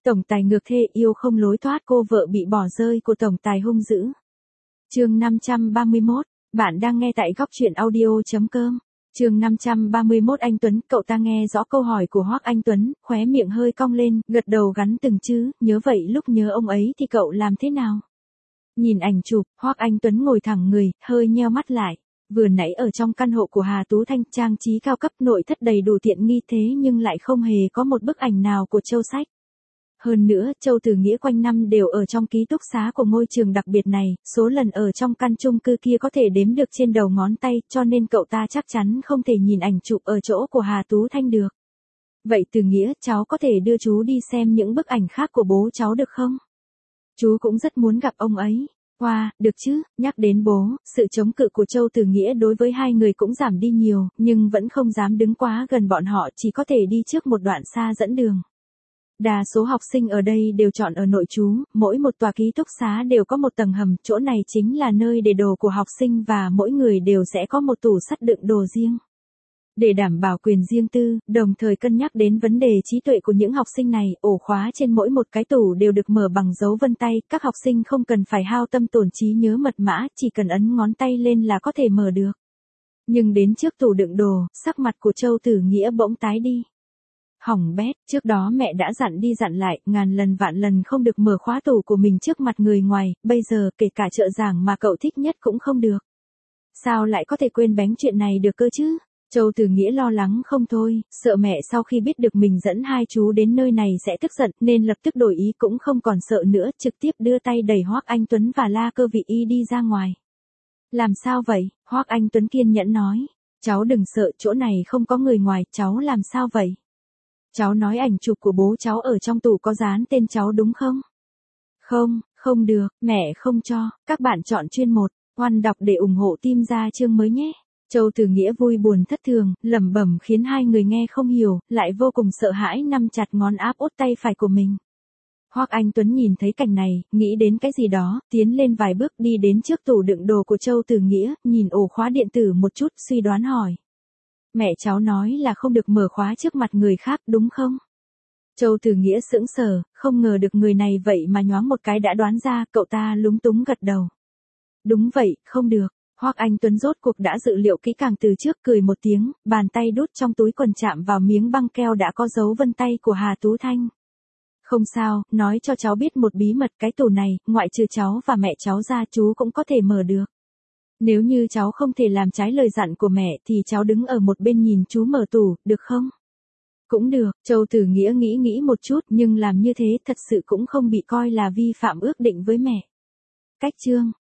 Tổng tài ngược thê yêu không lối thoát, cô vợ bị bỏ rơi của tổng tài hung dữ. Chương 531, bạn đang nghe tại góc truyện audio.com. Chương 531. Anh Tuấn, cậu ta nghe rõ câu hỏi của Hoắc Anh Tuấn, khóe miệng hơi cong lên, gật đầu gắn từng chữ, nhớ vậy lúc nhớ ông ấy thì cậu làm thế nào? Nhìn ảnh chụp, Hoắc Anh Tuấn ngồi thẳng người, hơi nheo mắt lại. Vừa nãy ở trong căn hộ của Hà Tú Thanh, trang trí cao cấp, nội thất đầy đủ tiện nghi, thế nhưng lại không hề có một bức ảnh nào của Châu Sách. Hơn nữa, Châu Tử Nghĩa quanh năm đều ở trong ký túc xá của ngôi trường đặc biệt này, số lần ở trong căn chung cư kia có thể đếm được trên đầu ngón tay, cho nên cậu ta chắc chắn không thể nhìn ảnh chụp ở chỗ của Hà Tú Thanh được. Vậy Tử Nghĩa, cháu có thể đưa chú đi xem những bức ảnh khác của bố cháu được không? Chú cũng rất muốn gặp ông ấy. Wow, được chứ, nhắc đến bố, sự chống cự của Châu Tử Nghĩa đối với hai người cũng giảm đi nhiều, nhưng vẫn không dám đứng quá gần bọn họ, chỉ có thể đi trước một đoạn xa dẫn đường. Đa số học sinh ở đây đều chọn ở nội trú, mỗi một tòa ký túc xá đều có một tầng hầm, chỗ này chính là nơi để đồ của học sinh và mỗi người đều sẽ có một tủ sắt đựng đồ riêng. Để đảm bảo quyền riêng tư, đồng thời cân nhắc đến vấn đề trí tuệ của những học sinh này, ổ khóa trên mỗi một cái tủ đều được mở bằng dấu vân tay, các học sinh không cần phải hao tâm tổn trí nhớ mật mã, chỉ cần ấn ngón tay lên là có thể mở được. Nhưng đến trước tủ đựng đồ, sắc mặt của Châu Tử Nghĩa bỗng tái đi. Hỏng bét, trước đó mẹ đã dặn đi dặn lại, ngàn lần vạn lần không được mở khóa tủ của mình trước mặt người ngoài, bây giờ kể cả trợ giảng mà cậu thích nhất cũng không được. Sao lại có thể quên bén chuyện này được cơ chứ? Châu Tử Nghĩa lo lắng không thôi, sợ mẹ sau khi biết được mình dẫn hai chú đến nơi này sẽ tức giận, nên lập tức đổi ý, cũng không còn sợ nữa, trực tiếp đưa tay đẩy Hoắc Anh Tuấn và La Cơ Vị Y đi ra ngoài. Làm sao vậy? Hoắc Anh Tuấn kiên nhẫn nói. Cháu đừng sợ, chỗ này không có người ngoài, cháu làm sao vậy? Cháu nói ảnh chụp của bố cháu ở trong tủ có dán tên cháu đúng không? Không, không được, mẹ không cho, các bạn chọn chuyên 1, Oan đọc để ủng hộ team ra chương mới nhé. Châu Tử Nghĩa vui buồn thất thường, lẩm bẩm khiến hai người nghe không hiểu, lại vô cùng sợ hãi nắm chặt ngón áp út tay phải của mình. Hoắc Anh Tuấn nhìn thấy cảnh này, nghĩ đến cái gì đó, tiến lên vài bước đi đến trước tủ đựng đồ của Châu Tử Nghĩa, nhìn ổ khóa điện tử một chút, suy đoán hỏi. Mẹ cháu nói là không được mở khóa trước mặt người khác đúng không? Châu Tử Nghĩa sững sờ, không ngờ được người này vậy mà nhoáng một cái đã đoán ra, cậu ta lúng túng gật đầu. Đúng vậy, không được. Hoắc Anh Tuấn rốt cuộc đã dự liệu kỹ càng từ trước, cười một tiếng, bàn tay đút trong túi quần chạm vào miếng băng keo đã có dấu vân tay của Hà Tú Thanh. Không sao, nói cho cháu biết một bí mật, cái tủ này, ngoại trừ cháu và mẹ cháu ra, chú cũng có thể mở được. Nếu như cháu không thể làm trái lời dặn của mẹ thì cháu đứng ở một bên nhìn chú mở tủ, được không? Cũng được, Châu Tử Nghĩa nghĩ một chút, nhưng làm như thế thật sự cũng không bị coi là vi phạm ước định với mẹ. Cách chương